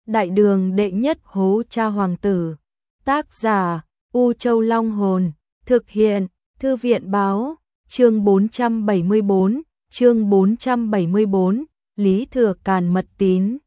Đại đường đệ nhất hố cha hoàng tử. Tác giả U Châu Long Hồn. Thực hiện Thư viện Báo. Chương 474, Lý Thừa Càn mật tín.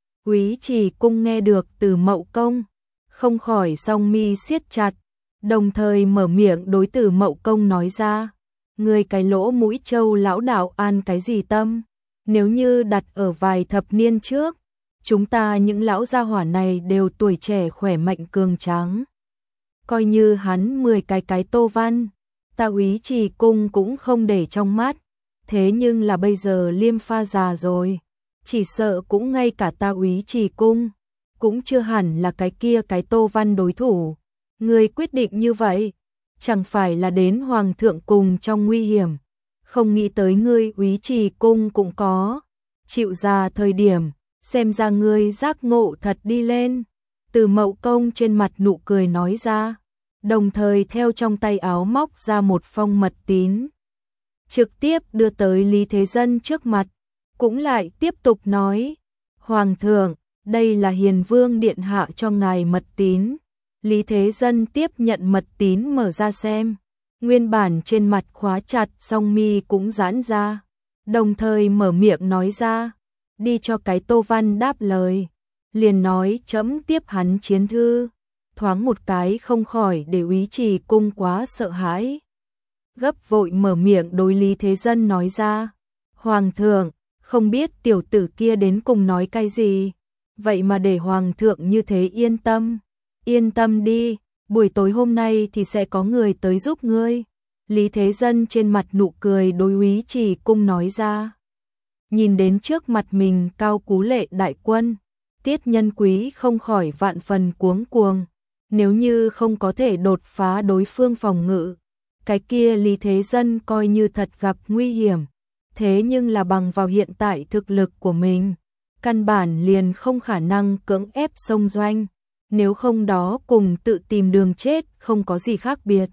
Úy Trì Cung nghe được từ Mậu Công, không khỏi song mi siết chặt, đồng thời mở miệng đối Từ Mậu Công nói ra: "Ngươi cái lỗ mũi trâu lão đạo an cái gì tâm? Nếu như đặt ở vài thập niên trước, chúng ta những lão gia hỏa này đều tuổi trẻ khỏe mạnh cường tráng. Coi như hắn 10 cái Tô Văn, ta Úy Trì Cung cũng không để trong mắt. Thế nhưng là bây giờ Liêm Pha già rồi, chỉ sợ cũng ngay cả ta Úy Trì Cung cũng chưa hẳn là cái Tô Văn đối thủ. Ngươi quyết định như vậy, chẳng phải là đến hoàng thượng cùng trong nguy hiểm. Không nghĩ tới ngươi Úy Trì Cung cũng có chịu ra thời điểm, xem ra ngươi giác ngộ thật đi lên." Từ Mậu Công trên mặt nụ cười nói ra, đồng thời theo trong tay áo móc ra một phong mật tín, trực tiếp đưa tới Lý Thế Dân trước mặt, cũng lại tiếp tục nói: "Hoàng thượng, đây là Hiền Vương điện hạ cho ngài mật tín." Lý Thế Dân tiếp nhận mật tín mở ra xem, nguyên bản trên mặt khóa chặt song mi cũng giãn ra, đồng thời mở miệng nói ra: "Đi cho cái Tô Văn đáp lời." Liền nói chấm tiếp hắn chiến thư, thoáng một cái không khỏi để Úy Trì Cung quá sợ hãi, gấp vội mở miệng đối Lý Thế Dân nói ra: "Hoàng thượng, không biết tiểu tử kia đến cùng nói cái gì, vậy mà để hoàng thượng như thế yên tâm." "Yên tâm đi, buổi tối hôm nay thì sẽ có người tới giúp ngươi." Lý Thế Dân trên mặt nụ cười đối Úy Trì Cung nói ra. Nhìn đến trước mặt mình cao cú lệ đại quân, Tiết Nhân Quý không khỏi vạn phần cuống cuồng. Nếu như không có thể đột phá đối phương phòng ngự, cái kia Lý Thế Dân coi như thật gặp nguy hiểm. Thế nhưng là bằng vào hiện tại thực lực của mình, căn bản liền không khả năng cưỡng ép xông doanh, nếu không đó cùng tự tìm đường chết không có gì khác biệt.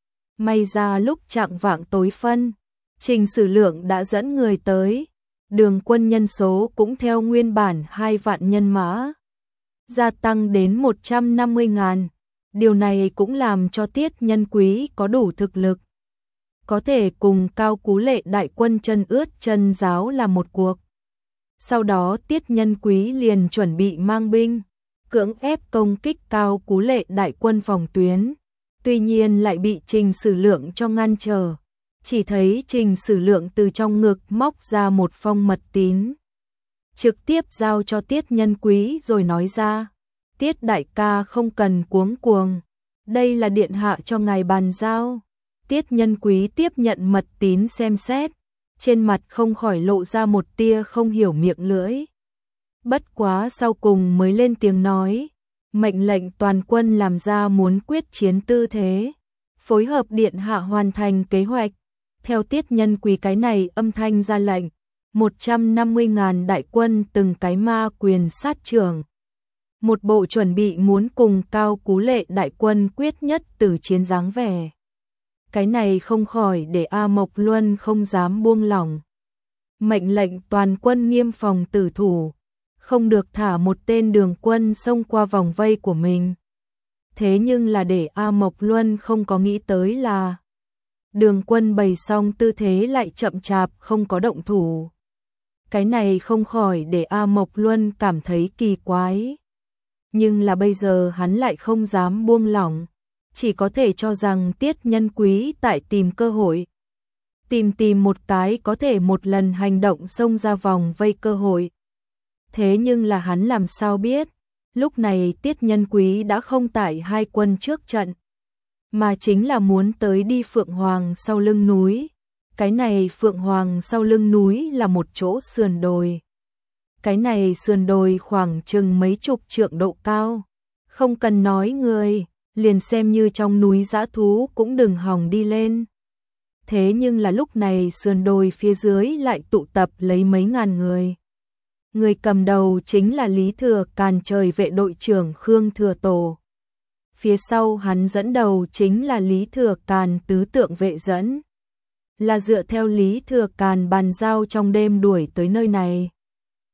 May ra lúc chạng vạng tối phân, Trình Sử Lượng đã dẫn người tới, đường quân nhân số cũng theo nguyên bản 2 vạn nhân mã, gia tăng đến 150.000. Điều này cũng làm cho Tiết Nhân Quý có đủ thực lực, có thể cùng cao cú lệ đại quân chân ướt chân giáo là một cuộc. Sau đó Tiết Nhân Quý liền chuẩn bị mang binh, cưỡng ép công kích cao cú lệ đại quân phòng tuyến. Tuy nhiên lại bị Trình Sử Lượng cho ngăn trở. Chỉ thấy Trình Sử Lượng từ trong ngực móc ra một phong mật tín, trực tiếp giao cho Tiết Nhân Quý rồi nói ra: "Tiết đại ca không cần cuống cuồng, đây là điện hạ cho ngài bàn giao." Tiết Nhân Quý tiếp nhận mật tín xem xét, trên mặt không khỏi lộ ra một tia không hiểu miệng lưỡi. Bất quá sau cùng mới lên tiếng nói: "Mệnh lệnh toàn quân làm ra muốn quyết chiến tư thế, phối hợp điện hạ hoàn thành kế hoạch." Theo Tiết Nhân Quý cái này âm thanh ra lệnh, 150.000 đại quân từng cái ma quyền sát trưởng, một bộ chuẩn bị muốn cùng cao cú lệ đại quân quyết nhất tử chiến dáng vẻ. Cái này không khỏi để A Mộc Luân không dám buông lỏng. Mệnh lệnh toàn quân nghiêm phòng tử thủ, không được thả một tên đường quân xông qua vòng vây của mình. Thế nhưng là để A Mộc Luân không có nghĩ tới là đường quân bày xong tư thế lại chậm chạp không có động thủ. Cái này không khỏi để A Mộc Luân cảm thấy kỳ quái. Nhưng là bây giờ hắn lại không dám buông lỏng, chỉ có thể cho rằng Tiết Nhân Quý tại tìm cơ hội. Tìm một cái có thể một lần hành động xông ra vòng vây cơ hội. Thế nhưng là hắn làm sao biết, lúc này Tiết Nhân Quý đã không tại hai quân trước trận, mà chính là muốn tới đi Phượng Hoàng sau lưng núi. Cái này Phượng Hoàng sau lưng núi là một chỗ sườn đồi. Cái này sườn đồi khoảng chừng mấy chục trượng độ cao. Không cần nói người, liền xem như trong núi dã thú cũng đừng hòng đi lên. Thế nhưng là lúc này sườn đồi phía dưới lại tụ tập lấy mấy ngàn người. Người cầm đầu chính là Lý Thừa Càn trời vệ đội trưởng Khương Thừa Tổ. Phía sau hắn dẫn đầu chính là Lý Thừa Càn tứ tượng vệ dẫn. Là dựa theo Lý Thừa Càn bàn giao trong đêm đuổi tới nơi này.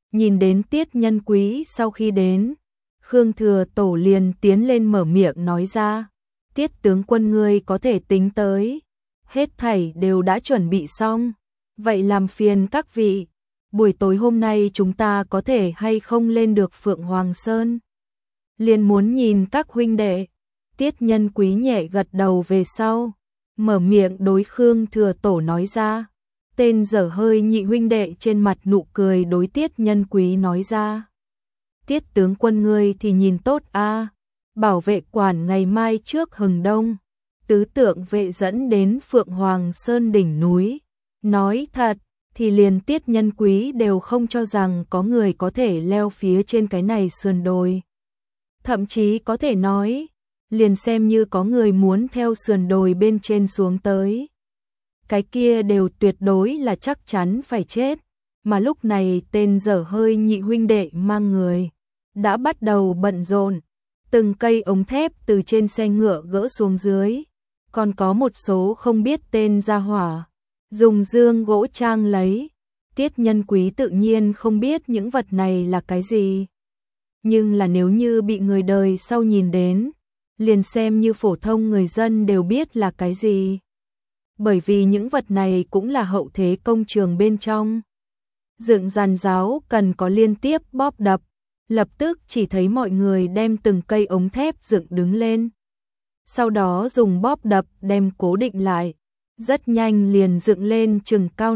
Nhìn đến Tiết Nhân Quý sau khi đến, Khương Thừa Tổ liền tiến lên mở miệng nói ra, Tiết tướng quân ngươi có thể tính tới, hết thảy đều đã chuẩn bị xong, vậy làm phiền các vị, buổi tối hôm nay chúng ta có thể hay không lên được Phượng Hoàng Sơn? Liền muốn nhìn các huynh đệ. Tiết Nhân Quý nhẹ gật đầu về sau, mở miệng đối Khương Thừa Tổ nói ra. Tên dở hơi nhị huynh đệ trên mặt nụ cười đối Tiết Nhân Quý nói ra. Tiết tướng quân ngươi thì nhìn tốt a, bảo vệ quản ngày mai trước hừng đông, tứ tượng vệ dẫn đến Phượng Hoàng Sơn đỉnh núi. Nói thật, thì liền Tiết Nhân Quý đều không cho rằng có người có thể leo phía trên cái này sườn đồi. Thậm chí có thể nói, liền xem như có người muốn theo sườn đồi bên trên xuống tới, cái kia đều tuyệt đối là chắc chắn phải chết, mà lúc này tên dở hơi nhị huynh đệ mang người đã bắt đầu bận rộn, từng cây ống thép từ trên xe ngựa gỡ xuống dưới, còn có một số không biết tên gia hỏa dùng dương gỗ trang lấy. Tiết Nhân Quý tự nhiên không biết những vật này là cái gì, nhưng là nếu như bị người đời sau nhìn đến, liền xem như phổ thông người dân đều biết là cái gì. Bởi vì những vật này cũng là hậu thế công trường bên trong. Dựng giàn giáo cần có liên tiếp bóp đập, lập tức chỉ thấy mọi người đem từng cây ống thép dựng đứng lên. Sau đó dùng bóp đập đem cố định lại, rất nhanh liền dựng lên chừng cao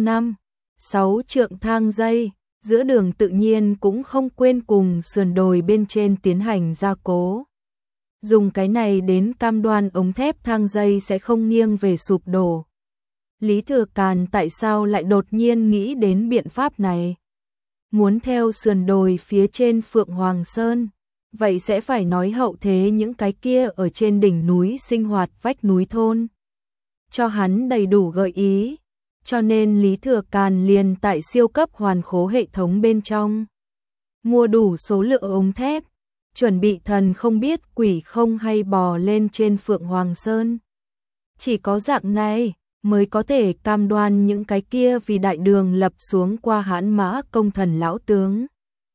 5-6 trượng thang dây, giữa đường tự nhiên cũng không quên cùng sườn đồi bên trên tiến hành gia cố. Dùng cái này đến cam đoan ống thép thang dây sẽ không nghiêng về sụp đổ. Lý Thừa Càn tại sao lại đột nhiên nghĩ đến biện pháp này? Muốn theo sườn đồi phía trên Phượng Hoàng Sơn, vậy sẽ phải nói hậu thế những cái kia ở trên đỉnh núi sinh hoạt vách núi thôn. Cho hắn đầy đủ gợi ý, cho nên Lý Thừa Càn liền tại siêu cấp hoàn khố hệ thống bên trong mua đủ số lượng ống thép, chuẩn bị thần không biết quỷ không hay bò lên trên Phượng Hoàng Sơn. Chỉ có dạng này mới có thể cam đoan những cái kia vì đại đường lập xuống qua hãn mã công thần lão tướng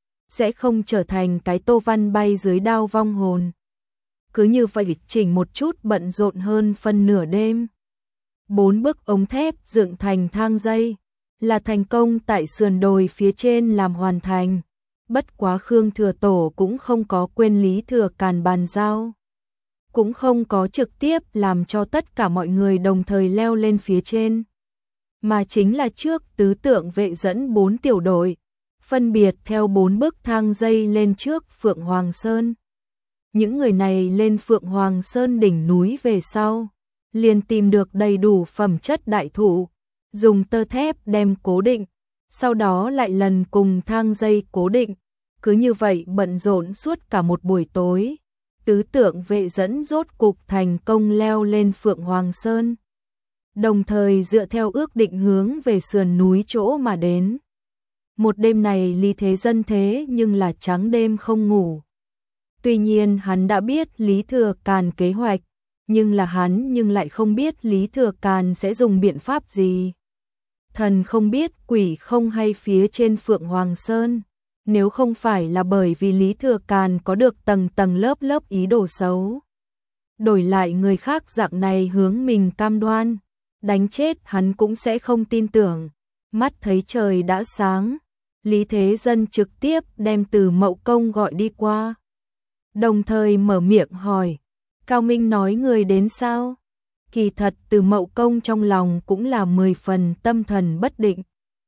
sẽ không trở thành cái tô văn bay dưới đao vong hồn. Cứ như vậy chỉnh một chút bận rộn hơn phân nửa đêm. 4 bức ống thép dựng thành thang dây là thành công tại sườn đồi phía trên làm hoàn thành. Bất quá Khương Thừa Tổ cũng không có quên Lý Thừa Càn bàn giao, cũng không có trực tiếp làm cho tất cả mọi người đồng thời leo lên phía trên, mà chính là trước tứ tượng vệ dẫn 4 tiểu đội, phân biệt theo 4 bức thang dây lên trước Phượng Hoàng Sơn. Những người này lên Phượng Hoàng Sơn đỉnh núi về sau, liền tìm được đầy đủ phẩm chất đại thụ, dùng tơ thép đem cố định, sau đó lại lần cùng thang dây cố định. Cứ như vậy bận rộn suốt cả một buổi tối, tứ tượng vệ dẫn rốt cục thành công leo lên Phượng Hoàng Sơn, đồng thời dựa theo ước định hướng về sườn núi chỗ mà đến. Một đêm này Lý Thế Dân thế nhưng là trắng đêm không ngủ. Tuy nhiên hắn đã biết Lý Thừa Càn kế hoạch, nhưng là hắn lại không biết Lý Thừa Càn sẽ dùng biện pháp gì. Thần không biết quỷ không hay phía trên Phượng Hoàng Sơn, nếu không phải là bởi vì Lý Thừa Càn có được tầng tầng lớp lớp ý đồ xấu, đổi lại người khác dạng này hướng mình cam đoan, đánh chết hắn cũng sẽ không tin tưởng. Mắt thấy trời đã sáng, Lý Thế Dân trực tiếp đem Từ Mậu Công gọi đi qua, đồng thời mở miệng hỏi, Cao Minh nói người đến sao? Kỳ thật Từ Mậu Công trong lòng cũng là 10 phần tâm thần bất định.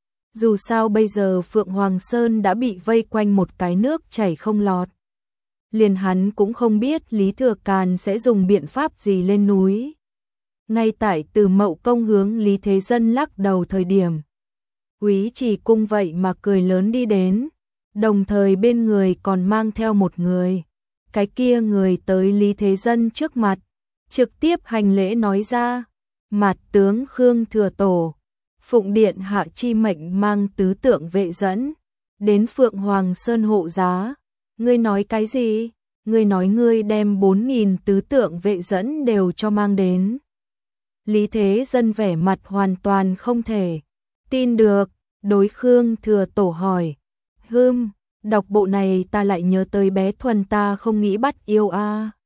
Dù sao bây giờ Phượng Hoàng Sơn đã bị vây quanh một cái nước chảy không lọt. Liền hắn cũng không biết Lý Thừa Càn sẽ dùng biện pháp gì lên núi. Ngay tại Từ Mậu Công hướng Lý Thế Dân lắc đầu thời điểm, Úy Trì Cung vậy mà cười lớn đi đến, đồng thời bên người còn mang theo một người. Cái kia người tới Lý Thế Dân trước mặt, trực tiếp hành lễ nói ra, Mạt tướng Khương Thừa Tổ, phụng điện hạ chi mệnh mang tứ tượng vệ dẫn đến Phượng Hoàng Sơn hộ giá. Ngươi nói cái gì? Ngươi nói ngươi đem 4.000 tứ tượng vệ dẫn đều cho mang đến. Lý Thế Dân vẻ mặt hoàn toàn không thể tin được, đối Khương Thừa Tổ hỏi, đọc bộ này ta lại nhớ tới bé Thuần, ta không nghĩ bắt yêu a.